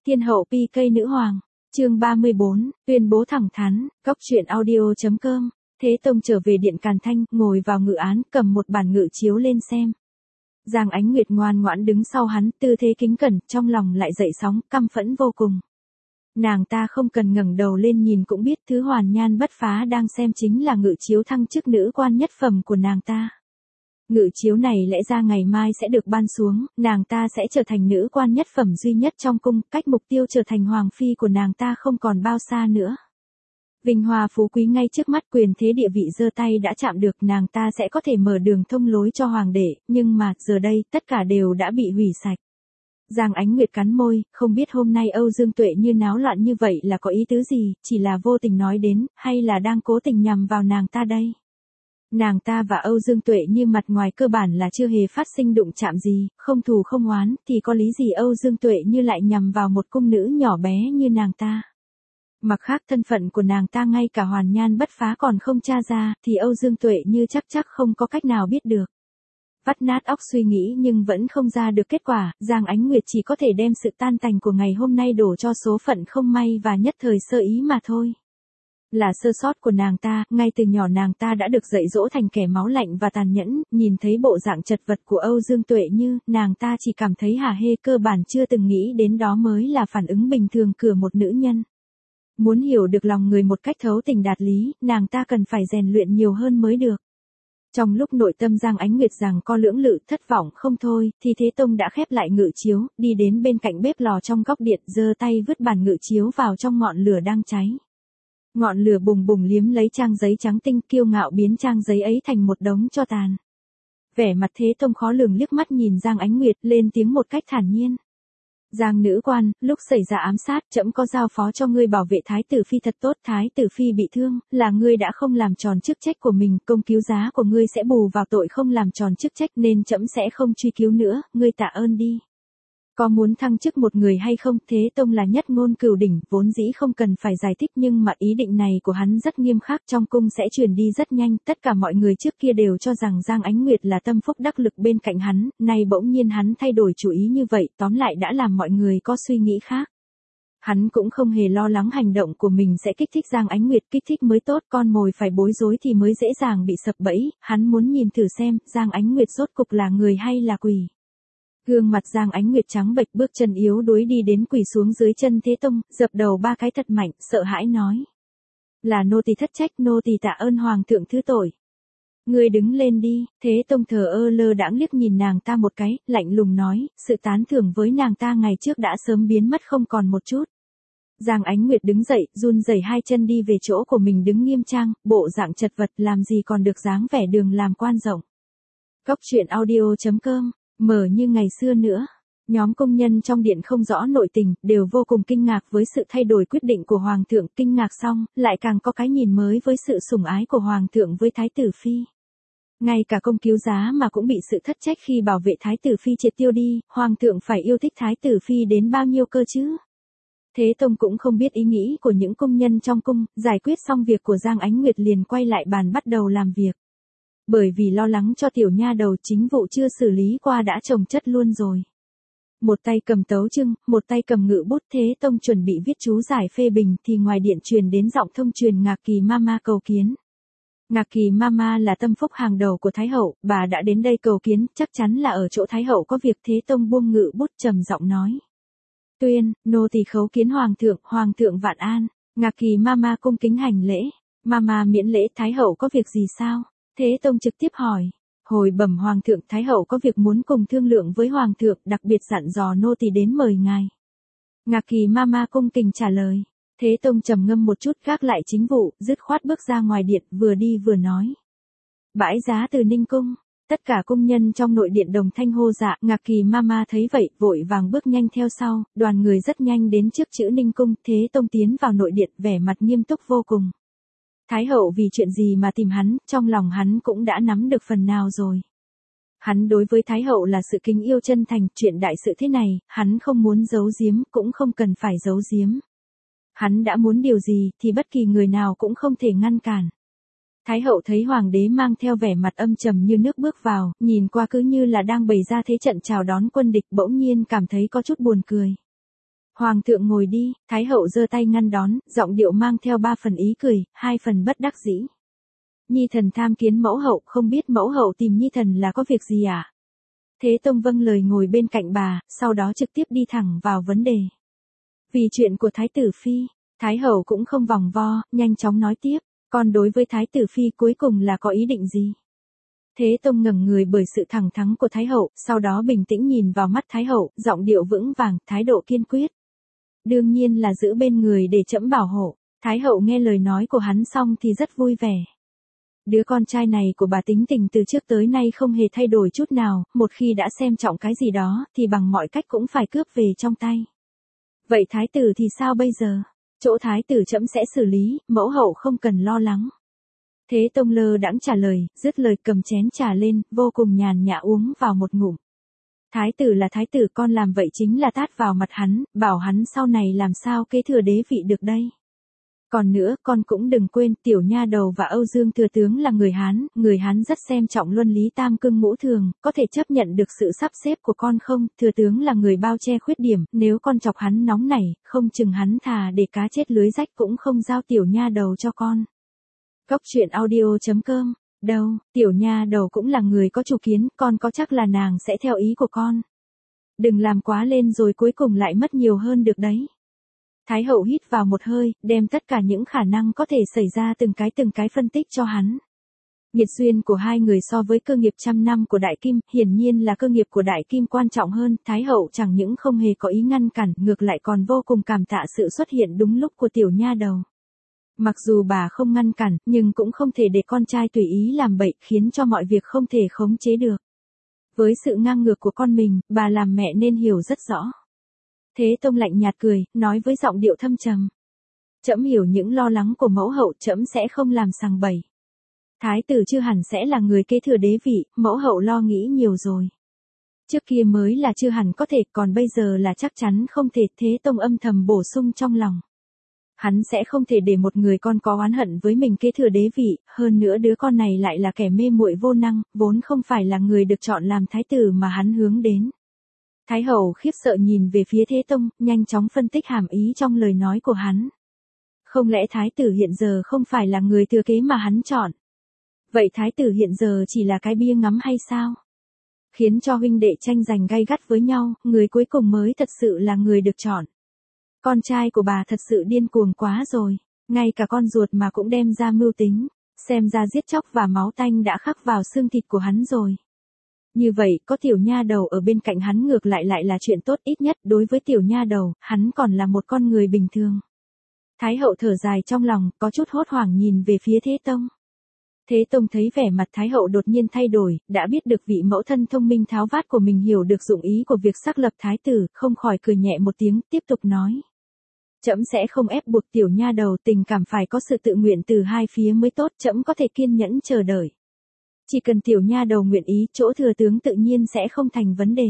Thiên hậu PK nữ hoàng, chương 34, tuyên bố thẳng thắn, góc truyện audio.com. Thế Tông trở về điện Càn Thanh, ngồi vào ngự án, cầm một bản ngự chiếu lên xem. Giang Ánh Nguyệt ngoan ngoãn đứng sau hắn, tư thế kính cẩn, trong lòng lại dậy sóng, căm phẫn vô cùng. Nàng ta không cần ngẩng đầu lên nhìn cũng biết thứ hoàn nhan bất phá đang xem chính là ngự chiếu thăng chức nữ quan nhất phẩm của nàng ta. Ngự chiếu này lẽ ra ngày mai sẽ được ban xuống, nàng ta sẽ trở thành nữ quan nhất phẩm duy nhất trong cung, cách mục tiêu trở thành hoàng phi của nàng ta không còn bao xa nữa. Vinh hoa phú quý ngay trước mắt, quyền thế địa vị giơ tay đã chạm được, nàng ta sẽ có thể mở đường thông lối cho hoàng đệ, nhưng mà giờ đây tất cả đều đã bị hủy sạch. Giang Ánh Nguyệt cắn môi, không biết hôm nay Âu Dương Tuệ như náo loạn như vậy là có ý tứ gì, chỉ là vô tình nói đến, hay là đang cố tình nhằm vào nàng ta đây. Nàng ta và Âu Dương Tuệ như mặt ngoài cơ bản là chưa hề phát sinh đụng chạm gì, không thù không oán, thì có lý gì Âu Dương Tuệ như lại nhằm vào một cung nữ nhỏ bé như nàng ta. Mặc khác thân phận của nàng ta ngay cả hoàn nhan bất phá còn không tra ra, thì Âu Dương Tuệ như chắc không có cách nào biết được. Vắt nát óc suy nghĩ nhưng vẫn không ra được kết quả, Giang Ánh Nguyệt chỉ có thể đem sự tan tành của ngày hôm nay đổ cho số phận không may và nhất thời sơ ý mà thôi. Là sơ sót của nàng ta, ngay từ nhỏ nàng ta đã được dạy dỗ thành kẻ máu lạnh và tàn nhẫn, nhìn thấy bộ dạng chật vật của Âu Dương Tuệ như, nàng ta chỉ cảm thấy hả hê, cơ bản chưa từng nghĩ đến đó mới là phản ứng bình thường của một nữ nhân. Muốn hiểu được lòng người một cách thấu tình đạt lý, nàng ta cần phải rèn luyện nhiều hơn mới được. Trong lúc nội tâm Giang Ánh Nguyệt rằng co lưỡng lự thất vọng không thôi, thì Thế Tông đã khép lại ngự chiếu, đi đến bên cạnh bếp lò trong góc điện, giơ tay vứt bản ngự chiếu vào trong ngọn lửa đang cháy. Ngọn lửa bùng bùng liếm lấy trang giấy trắng tinh, kiêu ngạo biến trang giấy ấy thành một đống tro tàn. Vẻ mặt Thế Tông khó lường liếc mắt nhìn Giang Ánh Nguyệt, lên tiếng một cách thản nhiên. Giang nữ quan, lúc xảy ra ám sát, trẫm có giao phó cho ngươi bảo vệ thái tử phi thật tốt, thái tử phi bị thương, là ngươi đã không làm tròn chức trách của mình, công cứu giá của ngươi sẽ bù vào tội không làm tròn chức trách nên trẫm sẽ không truy cứu nữa, ngươi tạ ơn đi. Có muốn thăng chức một người hay không, Thế Tông là nhất ngôn cửu đỉnh, vốn dĩ không cần phải giải thích nhưng mà ý định này của hắn rất nghiêm khắc, trong cung sẽ truyền đi rất nhanh, tất cả mọi người trước kia đều cho rằng Giang Ánh Nguyệt là tâm phúc đắc lực bên cạnh hắn, nay bỗng nhiên hắn thay đổi chủ ý như vậy, tóm lại đã làm mọi người có suy nghĩ khác. Hắn cũng không hề lo lắng hành động của mình sẽ kích thích Giang Ánh Nguyệt, kích thích mới tốt, con mồi phải bối rối thì mới dễ dàng bị sập bẫy, hắn muốn nhìn thử xem, Giang Ánh Nguyệt rốt cục là người hay là quỷ. Gương mặt Giang Ánh Nguyệt trắng bệch, bước chân yếu đuối đi đến quỳ xuống dưới chân Thế Tông, dập đầu 3 cái thật mạnh, sợ hãi nói. Là nô tỳ thất trách, nô tỳ tạ ơn hoàng thượng thứ tội. Ngươi đứng lên đi, Thế Tông thờ ơ lơ đãng liếc nhìn nàng ta một cái, lạnh lùng nói, sự tán thưởng với nàng ta ngày trước đã sớm biến mất không còn một chút. Giang Ánh Nguyệt đứng dậy, run rẩy hai chân đi về chỗ của mình đứng nghiêm trang, bộ dạng chật vật làm gì còn được dáng vẻ đường làm quan rộng. Góc truyện audio.com. Mở như ngày xưa nữa. Nhóm công nhân trong điện không rõ nội tình, đều vô cùng kinh ngạc với sự thay đổi quyết định của Hoàng thượng, kinh ngạc xong, lại càng có cái nhìn mới với sự sủng ái của Hoàng thượng với Thái tử Phi. Ngay cả công cứu giá mà cũng bị sự thất trách khi bảo vệ Thái tử Phi triệt tiêu đi, Hoàng thượng phải yêu thích Thái tử Phi đến bao nhiêu cơ chứ? Thế Tông cũng không biết ý nghĩ của những công nhân trong cung, giải quyết xong việc của Giang Ánh Nguyệt liền quay lại bàn bắt đầu làm việc. Bởi vì lo lắng cho tiểu nha đầu, chính vụ chưa xử lý qua đã chồng chất luôn rồi. Một tay cầm tấu chương, một tay cầm ngự bút, Thế Tông chuẩn bị viết chú giải phê bình thì ngoài điện truyền đến giọng thông truyền Ngạc Kỳ Mama cầu kiến. Ngạc Kỳ Mama là tâm phúc hàng đầu của Thái hậu, bà đã đến đây cầu kiến, chắc chắn là ở chỗ Thái hậu có việc. Thế Tông buông ngự bút trầm giọng nói. Tuyên, nô tỳ khấu kiến hoàng thượng vạn an. Ngạc Kỳ Mama cung kính hành lễ. Mama miễn lễ, Thái hậu có việc gì sao? Thế Tông trực tiếp hỏi. Hồi bẩm hoàng thượng, Thái hậu có việc muốn cùng thương lượng với hoàng thượng, đặc biệt dặn dò nô tỳ đến mời ngài. Ngạc Kỳ Mama cung kính trả lời. Thế Tông trầm ngâm một chút, gác lại chính vụ, dứt khoát bước ra ngoài điện, vừa đi vừa nói. Bãi giá từ Ninh cung. Tất cả công nhân trong nội điện đồng thanh hô dạ, Ngạc Kỳ Mama thấy vậy, vội vàng bước nhanh theo sau, đoàn người rất nhanh đến trước chữ Ninh cung. Thế Tông tiến vào nội điện, vẻ mặt nghiêm túc vô cùng. Thái hậu vì chuyện gì mà tìm hắn, trong lòng hắn cũng đã nắm được phần nào rồi. Hắn đối với Thái hậu là sự kính yêu chân thành, chuyện đại sự thế này, hắn không muốn giấu giếm, cũng không cần phải giấu giếm. Hắn đã muốn điều gì, thì bất kỳ người nào cũng không thể ngăn cản. Thái hậu thấy hoàng đế mang theo vẻ mặt âm trầm như nước bước vào, nhìn qua cứ như là đang bày ra thế trận chào đón quân địch, bỗng nhiên cảm thấy có chút buồn cười. Hoàng thượng ngồi đi, Thái hậu giơ tay ngăn đón, giọng điệu mang theo 3 phần ý cười, 2 phần bất đắc dĩ. Nhi thần tham kiến mẫu hậu, không biết mẫu hậu tìm Nhi thần là có việc gì à? Thế Tông vâng lời ngồi bên cạnh bà, sau đó trực tiếp đi thẳng vào vấn đề. Vì chuyện của Thái tử Phi, Thái hậu cũng không vòng vo, nhanh chóng nói tiếp, còn đối với Thái tử Phi cuối cùng là có ý định gì? Thế Tông ngẩng người bởi sự thẳng thắn của Thái hậu, sau đó bình tĩnh nhìn vào mắt Thái hậu, giọng điệu vững vàng, thái độ kiên quyết. Đương nhiên là giữ bên người để trẫm bảo hộ. Thái hậu nghe lời nói của hắn xong thì rất vui vẻ. Đứa con trai này của bà tính tình từ trước tới nay không hề thay đổi chút nào, một khi đã xem trọng cái gì đó, thì bằng mọi cách cũng phải cướp về trong tay. Vậy thái tử thì sao bây giờ? Chỗ thái tử trẫm sẽ xử lý, mẫu hậu không cần lo lắng. Thế Tông lơ đãng trả lời, dứt lời cầm chén trà lên, vô cùng nhàn nhã uống vào một ngụm. Thái tử là thái tử, con làm vậy chính là tát vào mặt hắn, bảo hắn sau này làm sao kế thừa đế vị được đây. Còn nữa, con cũng đừng quên, tiểu nha đầu và Âu Dương thừa tướng là người Hán rất xem trọng luân lý tam cương ngũ thường, có thể chấp nhận được sự sắp xếp của con không? Thừa tướng là người bao che khuyết điểm, nếu con chọc hắn nóng nảy, không chừng hắn thà để cá chết lưới rách cũng không giao tiểu nha đầu cho con. Cốc truyện audio.com. Đâu, tiểu nha đầu cũng là người có chủ kiến, con có chắc là nàng sẽ theo ý của con. Đừng làm quá lên rồi cuối cùng lại mất nhiều hơn được đấy. Thái hậu hít vào một hơi, đem tất cả những khả năng có thể xảy ra từng cái phân tích cho hắn. Nghiệt duyên của hai người so với cơ nghiệp trăm năm của Đại Kim, hiển nhiên là cơ nghiệp của Đại Kim quan trọng hơn. Thái hậu chẳng những không hề có ý ngăn cản, ngược lại còn vô cùng cảm tạ sự xuất hiện đúng lúc của tiểu nha đầu. Mặc dù bà không ngăn cản, nhưng cũng không thể để con trai tùy ý làm bậy, khiến cho mọi việc không thể khống chế được. Với sự ngang ngược của con mình, bà làm mẹ nên hiểu rất rõ. Thế Tông lạnh nhạt cười, nói với giọng điệu thâm trầm. Trẫm hiểu những lo lắng của mẫu hậu, trẫm sẽ không làm sằng bậy. Thái tử chưa hẳn sẽ là người kế thừa đế vị, mẫu hậu lo nghĩ nhiều rồi. Trước kia mới là chưa hẳn có thể, còn bây giờ là chắc chắn không thể. Thế Tông âm thầm bổ sung trong lòng. Hắn sẽ không thể để một người con có oán hận với mình kế thừa đế vị, hơn nữa đứa con này lại là kẻ mê muội vô năng, vốn không phải là người được chọn làm thái tử mà hắn hướng đến. Thái hậu khiếp sợ nhìn về phía Thế Tông, nhanh chóng phân tích hàm ý trong lời nói của hắn. Không lẽ thái tử hiện giờ không phải là người thừa kế mà hắn chọn? Vậy thái tử hiện giờ chỉ là cái bia ngắm hay sao? Khiến cho huynh đệ tranh giành gay gắt với nhau, người cuối cùng mới thật sự là người được chọn. Con trai của bà thật sự điên cuồng quá rồi, ngay cả con ruột mà cũng đem ra mưu tính, xem ra giết chóc và máu tanh đã khắc vào xương thịt của hắn rồi. Như vậy, có tiểu nha đầu ở bên cạnh hắn ngược lại là chuyện tốt, ít nhất đối với tiểu nha đầu, hắn còn là một con người bình thường. Thái hậu thở dài trong lòng, có chút hốt hoảng nhìn về phía Thế Tông. Thế Tông thấy vẻ mặt Thái hậu đột nhiên thay đổi, đã biết được vị mẫu thân thông minh tháo vát của mình hiểu được dụng ý của việc xác lập thái tử, không khỏi cười nhẹ một tiếng, tiếp tục nói. Trẫm sẽ không ép buộc tiểu nha đầu, tình cảm phải có sự tự nguyện từ hai phía mới tốt, trẫm có thể kiên nhẫn chờ đợi. Chỉ cần tiểu nha đầu nguyện ý, chỗ thừa tướng tự nhiên sẽ không thành vấn đề.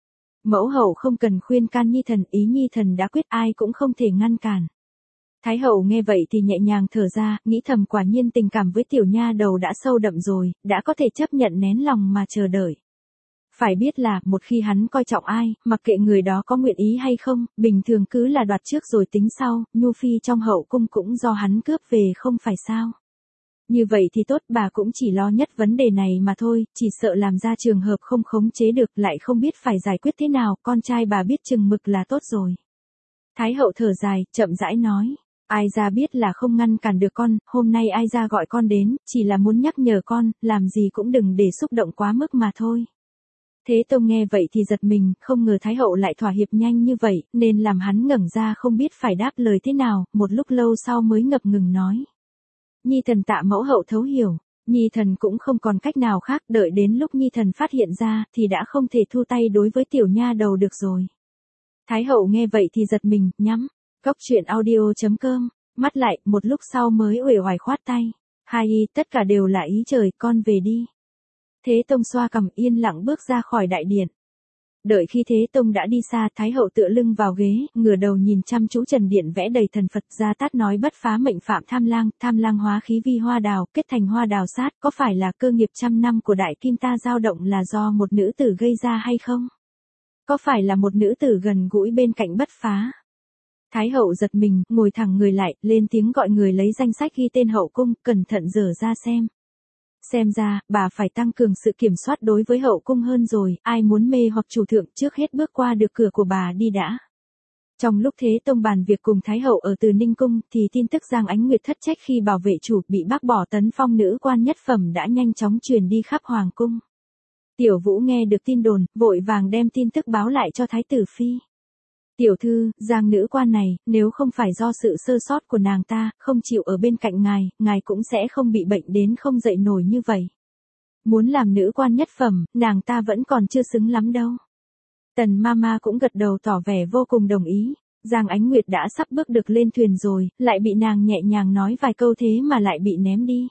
Mẫu hậu không cần khuyên can nhi thần, ý nhi thần đã quyết, ai cũng không thể ngăn cản. Thái hậu nghe vậy thì nhẹ nhàng thở ra, nghĩ thầm quả nhiên tình cảm với tiểu nha đầu đã sâu đậm rồi, đã có thể chấp nhận nén lòng mà chờ đợi. Phải biết là, một khi hắn coi trọng ai, mặc kệ người đó có nguyện ý hay không, bình thường cứ là đoạt trước rồi tính sau, nhu phi trong hậu cung cũng do hắn cướp về không phải sao. Như vậy thì tốt, bà cũng chỉ lo nhất vấn đề này mà thôi, chỉ sợ làm ra trường hợp không khống chế được, lại không biết phải giải quyết thế nào, con trai bà biết chừng mực là tốt rồi. Thái hậu thở dài, chậm rãi nói. Ai ra biết là không ngăn cản được con, hôm nay ai ra gọi con đến, chỉ là muốn nhắc nhở con, làm gì cũng đừng để xúc động quá mức mà thôi. Thế Tông nghe vậy thì giật mình, không ngờ Thái hậu lại thỏa hiệp nhanh như vậy, nên làm hắn ngẩn ra không biết phải đáp lời thế nào, một lúc lâu sau mới ngập ngừng nói. Nhi thần tạ mẫu hậu thấu hiểu, Nhi thần cũng không còn cách nào khác, đợi đến lúc Nhi thần phát hiện ra, thì đã không thể thu tay đối với tiểu nha đầu được rồi. Thái hậu nghe vậy thì giật mình, nhắm. Cốc truyện audio.com, mắt lại, một lúc sau mới uể oải khoát tay. Hai y, tất cả đều là ý trời, con về đi. Thế Tông xoa cằm yên lặng bước ra khỏi đại điện. Đợi khi Thế Tông đã đi xa, Thái hậu tựa lưng vào ghế, ngửa đầu nhìn chăm chú trần điện vẽ đầy thần Phật, Gia Tát nói bất phá mệnh phạm tham lang hóa khí vi hoa đào, kết thành hoa đào sát, có phải là cơ nghiệp trăm năm của Đại Kim ta dao động là do một nữ tử gây ra hay không? Có phải là một nữ tử gần gũi bên cạnh bất phá? Thái hậu giật mình, ngồi thẳng người lại, lên tiếng gọi người lấy danh sách ghi tên hậu cung, cẩn thận dở ra xem. Xem ra, bà phải tăng cường sự kiểm soát đối với hậu cung hơn rồi, ai muốn mê hoặc chủ thượng trước hết bước qua được cửa của bà đi đã. Trong lúc Thế Tông bàn việc cùng Thái hậu ở Từ Ninh Cung thì tin tức Giang Ánh Nguyệt thất trách khi bảo vệ chủ bị bác bỏ tấn phong nữ quan nhất phẩm đã nhanh chóng truyền đi khắp Hoàng Cung. Tiểu Vũ nghe được tin đồn, vội vàng đem tin tức báo lại cho Thái tử Phi. Tiểu thư, Giang nữ quan này, nếu không phải do sự sơ sót của nàng ta, không chịu ở bên cạnh ngài cũng sẽ không bị bệnh đến không dậy nổi như vậy. Muốn làm nữ quan nhất phẩm, nàng ta vẫn còn chưa xứng lắm đâu. Tần Mama cũng gật đầu tỏ vẻ vô cùng đồng ý. Giang Ánh Nguyệt đã sắp bước được lên thuyền rồi, lại bị nàng nhẹ nhàng nói vài câu thế mà lại bị ném đi.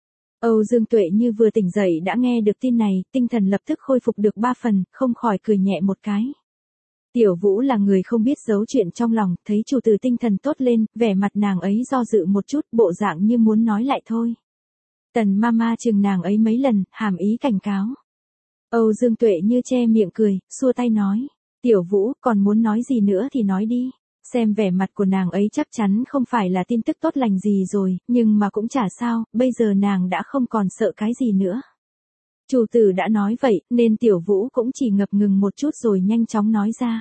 Âu Dương Tuệ như vừa tỉnh dậy đã nghe được tin này, tinh thần lập tức khôi phục được 3 phần, không khỏi cười nhẹ một cái. Tiểu Vũ là người không biết giấu chuyện trong lòng, thấy chủ tử tinh thần tốt lên, vẻ mặt nàng ấy do dự một chút, bộ dạng như muốn nói lại thôi. Tần Mama chừng nàng ấy mấy lần, hàm ý cảnh cáo. Âu Dương Tuệ như che miệng cười, xua tay nói. Tiểu Vũ, còn muốn nói gì nữa thì nói đi. Xem vẻ mặt của nàng ấy chắc chắn không phải là tin tức tốt lành gì rồi, nhưng mà cũng chả sao, bây giờ nàng đã không còn sợ cái gì nữa. Chủ tử đã nói vậy, nên Tiểu Vũ cũng chỉ ngập ngừng một chút rồi nhanh chóng nói ra.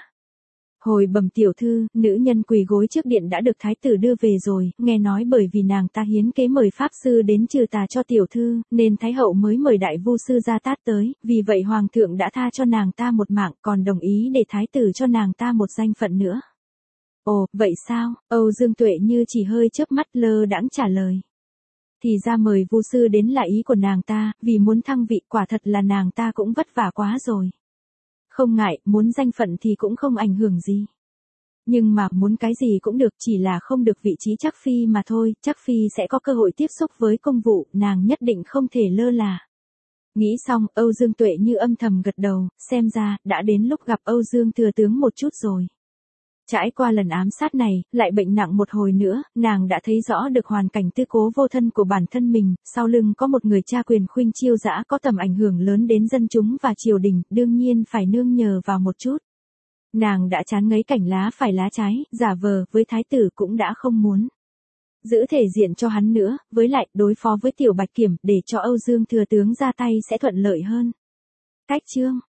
Hồi bẩm tiểu thư, nữ nhân quỳ gối trước điện đã được thái tử đưa về rồi, nghe nói bởi vì nàng ta hiến kế mời pháp sư đến trừ tà cho tiểu thư, nên thái hậu mới mời đại vu sư Gia Tát tới, vì vậy hoàng thượng đã tha cho nàng ta một mạng, còn đồng ý để thái tử cho nàng ta một danh phận nữa. Ồ, vậy sao? Âu Dương Tuệ như chỉ hơi chớp mắt lơ đãng trả lời. Thì ra mời vu sư đến là ý của nàng ta, vì muốn thăng vị quả thật là nàng ta cũng vất vả quá rồi. Không ngại, muốn danh phận thì cũng không ảnh hưởng gì. Nhưng mà muốn cái gì cũng được, chỉ là không được vị trí Trắc Phi mà thôi, Trắc Phi sẽ có cơ hội tiếp xúc với công vụ, nàng nhất định không thể lơ là. Nghĩ xong, Âu Dương Tuệ như âm thầm gật đầu, xem ra, đã đến lúc gặp Âu Dương thừa tướng một chút rồi. Trải qua lần ám sát này, lại bệnh nặng một hồi nữa, nàng đã thấy rõ được hoàn cảnh tư cố vô thân của bản thân mình, sau lưng có một người cha quyền khuynh chiêu dã có tầm ảnh hưởng lớn đến dân chúng và triều đình, đương nhiên phải nương nhờ vào một chút. Nàng đã chán ngấy cảnh lá phải lá trái, giả vờ với thái tử cũng đã không muốn giữ thể diện cho hắn nữa, với lại đối phó với Tiểu Bạch Kiểm để cho Âu Dương thừa tướng ra tay sẽ thuận lợi hơn. Cách chương